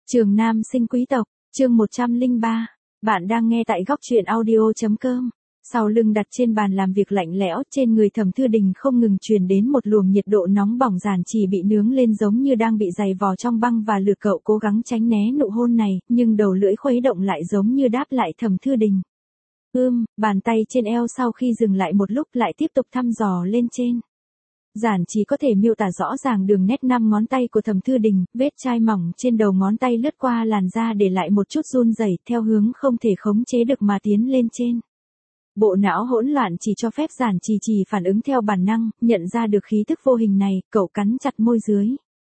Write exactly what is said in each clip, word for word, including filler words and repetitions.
Trường Nam sinh quý tộc, chương một trăm lẻ ba. Bạn đang nghe tại góc truyện audio.com. Sau lưng đặt trên bàn làm việc lạnh lẽo, trên người Thẩm Thư Đình không ngừng truyền đến một luồng nhiệt độ nóng bỏng, Giản Chỉ bị nướng lên giống như đang bị dày vò trong băng và lửa. Cậu cố gắng tránh né nụ hôn này, nhưng đầu lưỡi khuấy động lại giống như đáp lại Thẩm Thư Đình. Ưm, bàn tay trên eo sau khi dừng lại một lúc lại tiếp tục thăm dò lên trên. Giản Chỉ có thể miêu tả rõ ràng đường nét năm ngón tay của Thẩm Thư Đình, vết chai mỏng trên đầu ngón tay lướt qua làn da để lại một chút run rẩy, theo hướng không thể khống chế được mà tiến lên trên. Bộ não hỗn loạn chỉ cho phép Giản Chỉ chỉ phản ứng theo bản năng, nhận ra được khí tức vô hình này, cậu cắn chặt môi dưới.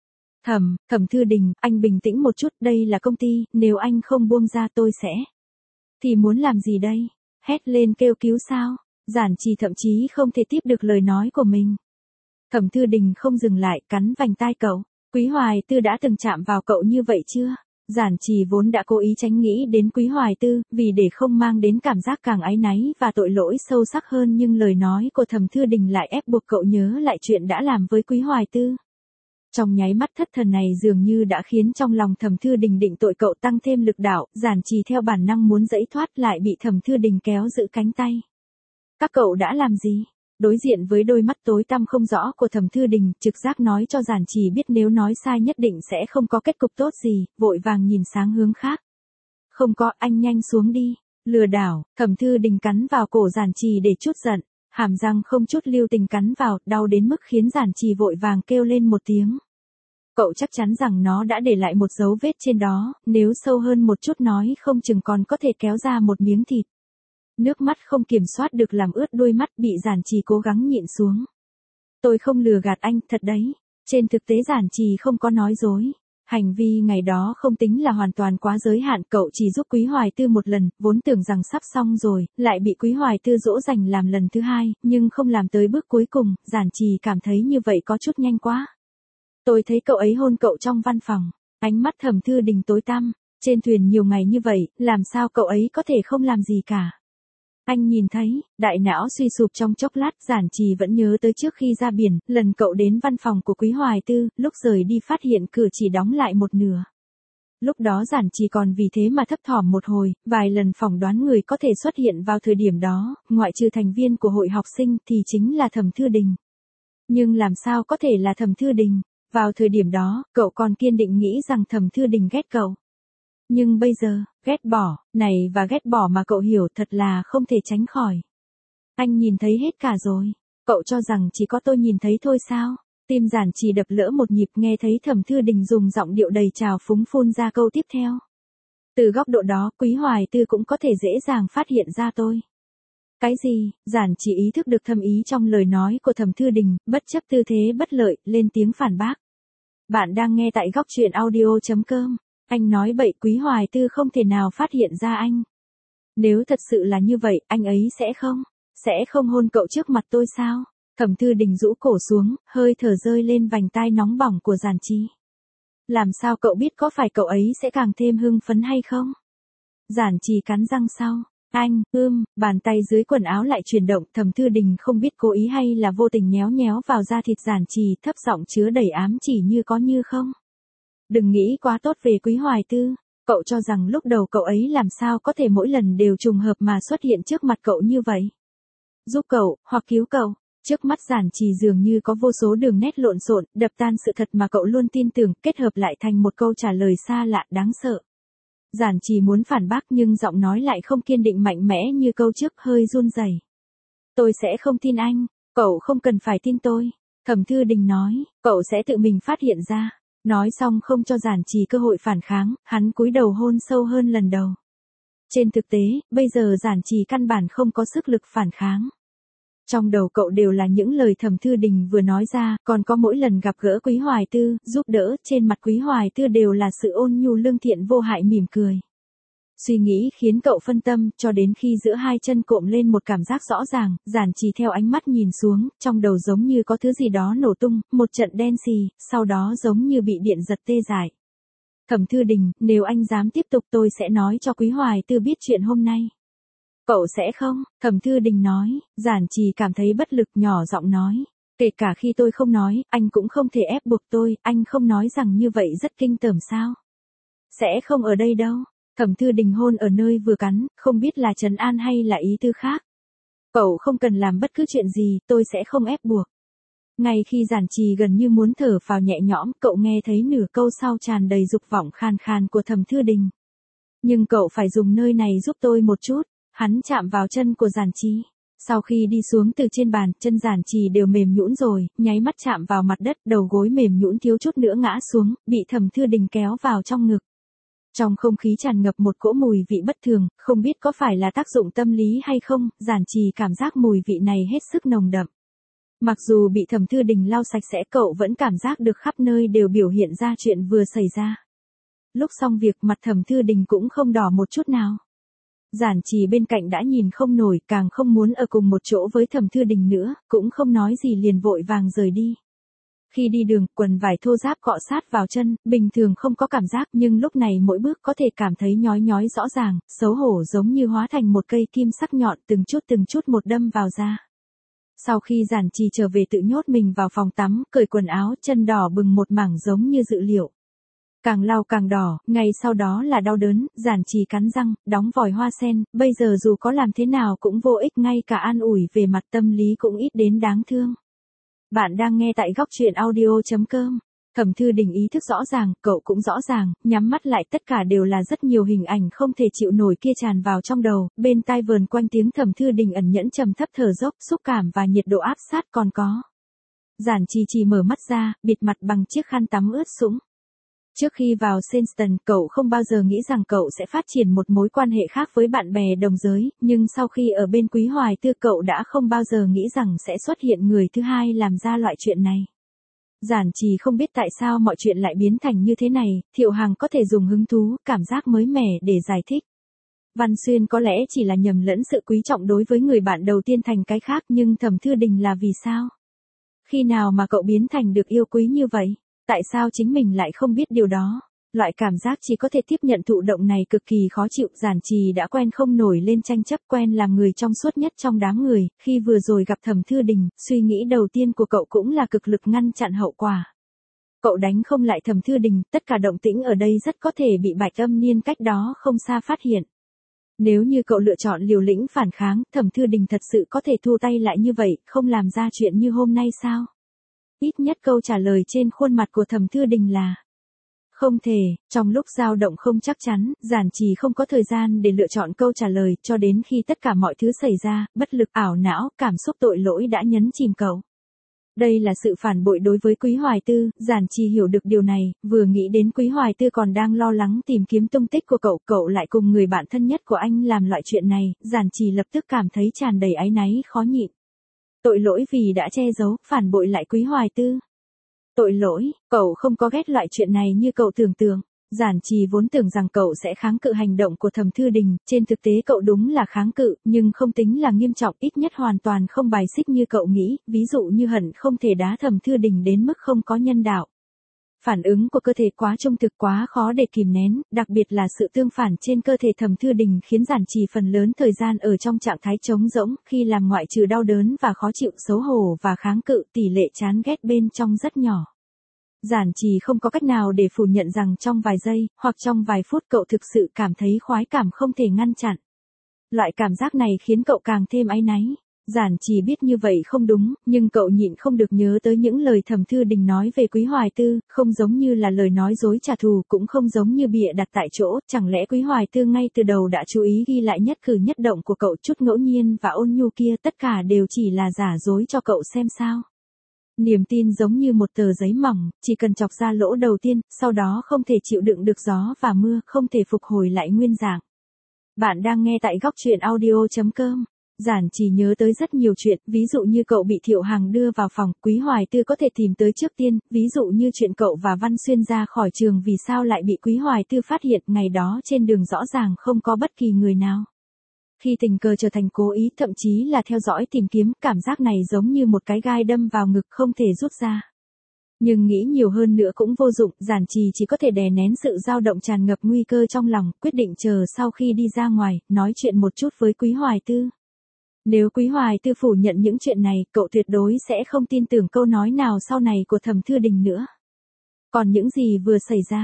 Thẩm, Thẩm Thư Đình, anh bình tĩnh một chút, đây là công ty, nếu anh không buông ra tôi sẽ. Thì muốn làm gì đây? Hét lên kêu cứu sao? Giản Chỉ thậm chí không thể tiếp được lời nói của mình. Thẩm Thư Đình không dừng lại, cắn vành tai cậu. Quý Hoài Tư đã từng chạm vào cậu như vậy chưa? Giản Chỉ vốn đã cố ý tránh nghĩ đến Quý Hoài Tư, vì để không mang đến cảm giác càng áy náy và tội lỗi sâu sắc hơn, nhưng lời nói của Thẩm Thư Đình lại ép buộc cậu nhớ lại chuyện đã làm với Quý Hoài Tư. Trong nháy mắt thất thần này dường như đã khiến trong lòng Thẩm Thư Đình định tội cậu tăng thêm lực đạo, Giản Chỉ theo bản năng muốn giãy thoát lại bị Thẩm Thư Đình kéo giữ cánh tay. Các cậu đã làm gì? Đối diện với đôi mắt tối tăm không rõ của Thẩm Thư Đình, trực giác nói cho Giản Chỉ biết nếu nói sai nhất định sẽ không có kết cục tốt gì, vội vàng nhìn sang hướng khác. Không có, anh nhanh xuống đi. Lừa đảo. Thẩm Thư Đình cắn vào cổ Giản Chỉ để chút giận, hàm răng không chút lưu tình cắn vào, đau đến mức khiến Giản Chỉ vội vàng kêu lên một tiếng. Cậu chắc chắn rằng nó đã để lại một dấu vết trên đó, nếu sâu hơn một chút nói không chừng còn có thể kéo ra một miếng thịt. Nước mắt không kiểm soát được làm ướt đôi mắt, bị Giản Chỉ cố gắng nhịn xuống. Tôi không lừa gạt anh, thật đấy. Trên thực tế Giản Chỉ không có nói dối. Hành vi ngày đó không tính là hoàn toàn quá giới hạn, cậu chỉ giúp Quý Hoài Tư một lần, vốn tưởng rằng sắp xong rồi, lại bị Quý Hoài Tư dỗ dành làm lần thứ hai, nhưng không làm tới bước cuối cùng, Giản Chỉ cảm thấy như vậy có chút nhanh quá. Tôi thấy cậu ấy hôn cậu trong văn phòng. Ánh mắt Thẩm Thư Đình tối tăm. Trên thuyền nhiều ngày như vậy, làm sao cậu ấy có thể không làm gì cả? Anh nhìn thấy, đại não suy sụp trong chốc lát, Giản Chỉ vẫn nhớ tới trước khi ra biển, lần cậu đến văn phòng của Quý Hoài Tư, lúc rời đi phát hiện cửa chỉ đóng lại một nửa. Lúc đó Giản Chỉ còn vì thế mà thấp thỏm một hồi, vài lần phỏng đoán người có thể xuất hiện vào thời điểm đó, ngoại trừ thành viên của hội học sinh thì chính là Thẩm Thư Đình. Nhưng làm sao có thể là Thẩm Thư Đình? Vào thời điểm đó, cậu còn kiên định nghĩ rằng Thẩm Thư Đình ghét cậu. Nhưng bây giờ, ghét bỏ, này và ghét bỏ mà cậu hiểu thật là không thể tránh khỏi. Anh nhìn thấy hết cả rồi. Cậu cho rằng chỉ có tôi nhìn thấy thôi sao? Tim Giản Chỉ đập lỡ một nhịp nghe thấy Thẩm Thư Đình dùng giọng điệu đầy trào phúng phun ra câu tiếp theo. Từ góc độ đó, Quý Hoài Tư cũng có thể dễ dàng phát hiện ra tôi. Cái gì? Giản Chỉ ý thức được thâm ý trong lời nói của Thẩm Thư Đình, bất chấp tư thế bất lợi, lên tiếng phản bác. Bạn đang nghe tại góc truyện audio.com. Anh nói bậy, Quý Hoài Tư không thể nào phát hiện ra anh. Nếu thật sự là như vậy, anh ấy sẽ không, sẽ không hôn cậu trước mặt tôi sao? Thẩm Thư Đình rũ cổ xuống, hơi thở rơi lên vành tai nóng bỏng của Giản Chỉ. Làm sao cậu biết, có phải cậu ấy sẽ càng thêm hưng phấn hay không? Giản Chỉ cắn răng sau. Anh, ưm, bàn tay dưới quần áo lại chuyển động, Thẩm Thư Đình không biết cố ý hay là vô tình nhéo nhéo vào da thịt Giản Chỉ, thấp giọng chứa đầy ám chỉ như có như không. Đừng nghĩ quá tốt về Quý Hoài Tư, cậu cho rằng lúc đầu cậu ấy làm sao có thể mỗi lần đều trùng hợp mà xuất hiện trước mặt cậu như vậy. Giúp cậu, hoặc cứu cậu, trước mắt Giản Chỉ dường như có vô số đường nét lộn xộn, đập tan sự thật mà cậu luôn tin tưởng, kết hợp lại thành một câu trả lời xa lạ, đáng sợ. Giản Chỉ muốn phản bác nhưng giọng nói lại không kiên định mạnh mẽ như câu trước, hơi run rẩy. Tôi sẽ không tin anh, cậu không cần phải tin tôi. Thẩm Thư Đình nói, cậu sẽ tự mình phát hiện ra. Nói xong không cho Giản Chỉ cơ hội phản kháng, hắn cúi đầu hôn sâu hơn lần đầu. Trên thực tế, bây giờ Giản Chỉ căn bản không có sức lực phản kháng. Trong đầu cậu đều là những lời Thẩm Thư Đình vừa nói ra, còn có mỗi lần gặp gỡ Quý Hoài Tư, giúp đỡ, trên mặt Quý Hoài Tư đều là sự ôn nhu lương thiện vô hại mỉm cười. Suy nghĩ khiến cậu phân tâm, cho đến khi giữa hai chân cộm lên một cảm giác rõ ràng, Giản Chỉ theo ánh mắt nhìn xuống, trong đầu giống như có thứ gì đó nổ tung, một trận đen xì, sau đó giống như bị điện giật tê dại. Thẩm Thư Đình, nếu anh dám tiếp tục tôi sẽ nói cho Quý Hoài Tư biết chuyện hôm nay. Cậu sẽ không? Thẩm Thư Đình nói. Giản Chỉ cảm thấy bất lực, nhỏ giọng nói. Kể cả khi tôi không nói, anh cũng không thể ép buộc tôi, anh không nói rằng như vậy rất kinh tởm sao? Sẽ không ở đây đâu. Thẩm Thư Đình hôn ở nơi vừa cắn, không biết là trấn an hay là ý tư khác. Cậu không cần làm bất cứ chuyện gì, tôi sẽ không ép buộc. Ngay khi Giản Trì gần như muốn thở phào nhẹ nhõm, cậu nghe thấy nửa câu sau tràn đầy dục vọng khàn khàn của Thẩm Thư Đình. Nhưng cậu phải dùng nơi này giúp tôi một chút. Hắn chạm vào chân của Giản Trì. Sau khi đi xuống từ trên bàn, chân Giản Trì đều mềm nhũn rồi, nháy mắt chạm vào mặt đất, đầu gối mềm nhũn thiếu chút nữa ngã xuống, bị Thẩm Thư Đình kéo vào trong ngực. Trong không khí tràn ngập một cỗ mùi vị bất thường, không biết có phải là tác dụng tâm lý hay không, Giản Trì cảm giác mùi vị này hết sức nồng đậm. Mặc dù bị Thẩm Thư Đình lau sạch sẽ, cậu vẫn cảm giác được khắp nơi đều biểu hiện ra chuyện vừa xảy ra. Lúc xong việc, mặt Thẩm Thư Đình cũng không đỏ một chút nào. Giản Trì bên cạnh đã nhìn không nổi, càng không muốn ở cùng một chỗ với Thẩm Thư Đình nữa, cũng không nói gì liền vội vàng rời đi. Khi đi đường, quần vải thô ráp cọ sát vào chân, bình thường không có cảm giác, nhưng lúc này mỗi bước có thể cảm thấy nhói nhói rõ ràng, xấu hổ giống như hóa thành một cây kim sắc nhọn, từng chút từng chút một đâm vào da. Sau khi Giản Trì trở về tự nhốt mình vào phòng tắm, cởi quần áo, chân đỏ bừng một mảng giống như dự liệu. Càng lau càng đỏ, ngay sau đó là đau đớn, Giản Trì cắn răng, đóng vòi hoa sen, bây giờ dù có làm thế nào cũng vô ích, ngay cả an ủi về mặt tâm lý cũng ít đến đáng thương. Bạn đang nghe tại góc truyện audio chấm com. Thẩm Thư Đình ý thức rõ ràng, cậu cũng rõ ràng, nhắm mắt lại tất cả đều là rất nhiều hình ảnh không thể chịu nổi kia tràn vào trong đầu, bên tai vờn quanh tiếng Thẩm Thư Đình ẩn nhẫn trầm thấp thở dốc, xúc cảm và nhiệt độ áp sát còn có. Giản Trì chỉ mở mắt ra, bịt mặt bằng chiếc khăn tắm ướt sũng. Trước khi vào Senston, cậu không bao giờ nghĩ rằng cậu sẽ phát triển một mối quan hệ khác với bạn bè đồng giới, nhưng sau khi ở bên Quý Hoài Tư cậu đã không bao giờ nghĩ rằng sẽ xuất hiện người thứ hai làm ra loại chuyện này. Giản Trì không biết tại sao mọi chuyện lại biến thành như thế này, Thiệu Hằng có thể dùng hứng thú, cảm giác mới mẻ để giải thích. Văn Xuyên có lẽ chỉ là nhầm lẫn sự quý trọng đối với người bạn đầu tiên thành cái khác, nhưng Thẩm Thư Đình là vì sao? Khi nào mà cậu biến thành được yêu quý như vậy? Tại sao chính mình lại không biết điều đó? Loại cảm giác chỉ có thể tiếp nhận thụ động này cực kỳ khó chịu. Giản Trì đã quen không nổi lên tranh chấp, quen làm người trong suốt nhất trong đám người. Khi vừa rồi gặp Thẩm Thư Đình, suy nghĩ đầu tiên của cậu cũng là cực lực ngăn chặn hậu quả. Cậu đánh không lại Thẩm Thư Đình, tất cả động tĩnh ở đây rất có thể bị Bạch Âm Niên cách đó không xa phát hiện. Nếu như cậu lựa chọn liều lĩnh phản kháng, Thẩm Thư Đình thật sự có thể thu tay lại như vậy, không làm ra chuyện như hôm nay sao? Ít nhất câu trả lời trên khuôn mặt của Thẩm Thư Đình là không thể. Trong lúc dao động không chắc chắn, Giản Trì không có thời gian để lựa chọn câu trả lời, cho đến khi tất cả mọi thứ xảy ra, bất lực, ảo não, cảm xúc tội lỗi đã nhấn chìm cậu. Đây là sự phản bội đối với Quý Hoài Tư, Giản Trì hiểu được điều này, vừa nghĩ đến Quý Hoài Tư còn đang lo lắng tìm kiếm tung tích của cậu, cậu lại cùng người bạn thân nhất của anh làm loại chuyện này, Giản Trì lập tức cảm thấy tràn đầy áy náy khó nhịn. Tội lỗi vì đã che giấu, phản bội lại Quý Hoài Tư. Tội lỗi, cậu không có ghét loại chuyện này như cậu tưởng tượng. Giản Trì vốn tưởng rằng cậu sẽ kháng cự hành động của Thẩm Thư Đình, trên thực tế cậu đúng là kháng cự, nhưng không tính là nghiêm trọng, ít nhất hoàn toàn không bài xích như cậu nghĩ, ví dụ như hận không thể đá Thẩm Thư Đình đến mức không có nhân đạo. Phản ứng của cơ thể quá trung thực, quá khó để kìm nén, đặc biệt là sự tương phản trên cơ thể Thẩm Thư Đình khiến Giản Trì phần lớn thời gian ở trong trạng thái trống rỗng, khi làm ngoại trừ đau đớn và khó chịu, xấu hổ và kháng cự, tỷ lệ chán ghét bên trong rất nhỏ. Giản Trì không có cách nào để phủ nhận rằng trong vài giây, hoặc trong vài phút cậu thực sự cảm thấy khoái cảm không thể ngăn chặn. Loại cảm giác này khiến cậu càng thêm áy náy. Giản Trì biết như vậy không đúng, nhưng cậu nhịn không được nhớ tới những lời Thẩm Thư Đình nói về Quý Hoài Tư, không giống như là lời nói dối trả thù, cũng không giống như bịa đặt tại chỗ, chẳng lẽ Quý Hoài Tư ngay từ đầu đã chú ý ghi lại nhất cử nhất động của cậu, chút ngẫu nhiên và ôn nhu kia tất cả đều chỉ là giả dối cho cậu xem sao? Niềm tin giống như một tờ giấy mỏng, chỉ cần chọc ra lỗ đầu tiên, sau đó không thể chịu đựng được gió và mưa, không thể phục hồi lại nguyên dạng. Bạn đang nghe tại góc truyện audio chấm com. Giản Trì nhớ tới rất nhiều chuyện, ví dụ như cậu bị Thiệu Hằng đưa vào phòng, Quý Hoài Tư có thể tìm tới trước tiên, ví dụ như chuyện cậu và Văn Xuyên ra khỏi trường vì sao lại bị Quý Hoài Tư phát hiện, ngày đó trên đường rõ ràng không có bất kỳ người nào. Khi tình cờ trở thành cố ý, thậm chí là theo dõi tìm kiếm, cảm giác này giống như một cái gai đâm vào ngực không thể rút ra. Nhưng nghĩ nhiều hơn nữa cũng vô dụng, Giản Trì chỉ có thể đè nén sự dao động tràn ngập nguy cơ trong lòng, quyết định chờ sau khi đi ra ngoài, nói chuyện một chút với Quý Hoài Tư. Nếu Quý Hoài Tư phủ nhận những chuyện này, cậu tuyệt đối sẽ không tin tưởng câu nói nào sau này của Thẩm Thư Đình nữa. Còn những gì vừa xảy ra,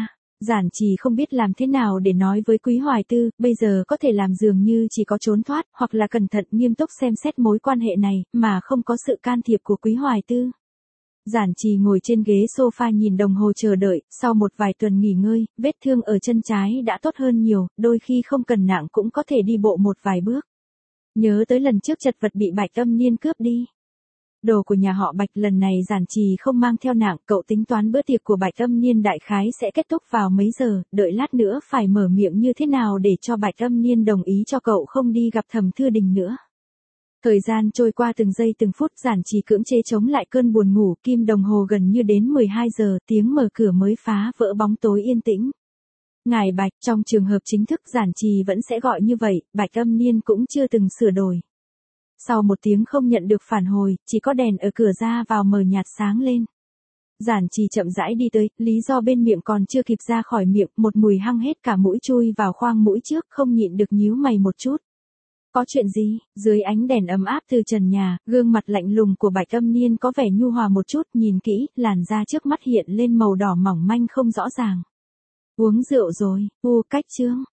Giản Trì không biết làm thế nào để nói với Quý Hoài Tư, bây giờ có thể làm dường như chỉ có trốn thoát, hoặc là cẩn thận nghiêm túc xem xét mối quan hệ này, mà không có sự can thiệp của Quý Hoài Tư. Giản Trì ngồi trên ghế sofa nhìn đồng hồ chờ đợi, sau một vài tuần nghỉ ngơi, vết thương ở chân trái đã tốt hơn nhiều, đôi khi không cần nặng cũng có thể đi bộ một vài bước. Nhớ tới lần trước chật vật bị Bạch Âm Niên cướp đi. Đồ của nhà họ Bạch lần này Giản Trì không mang theo nặng, cậu tính toán bữa tiệc của Bạch Âm Niên đại khái sẽ kết thúc vào mấy giờ, đợi lát nữa phải mở miệng như thế nào để cho Bạch Âm Niên đồng ý cho cậu không đi gặp Thẩm Thư Đình nữa. Thời gian trôi qua từng giây từng phút, Giản Trì cưỡng chế chống lại cơn buồn ngủ, kim đồng hồ gần như đến mười hai giờ, tiếng mở cửa mới phá vỡ bóng tối yên tĩnh. Ngài Bạch, trong trường hợp chính thức Giản Trì vẫn sẽ gọi như vậy, Bạch Âm Niên cũng chưa từng sửa đổi. Sau một tiếng không nhận được phản hồi, chỉ có đèn ở cửa ra vào mờ nhạt sáng lên. Giản Trì chậm rãi đi tới, lý do bên miệng còn chưa kịp ra khỏi miệng, một mùi hăng hết cả mũi chui vào khoang mũi trước, không nhịn được nhíu mày một chút. Có chuyện gì? Dưới ánh đèn ấm áp từ trần nhà, gương mặt lạnh lùng của Bạch Âm Niên có vẻ nhu hòa một chút, nhìn kỹ, làn da trước mắt hiện lên màu đỏ mỏng manh không rõ ràng. Uống rượu rồi, u cách chương.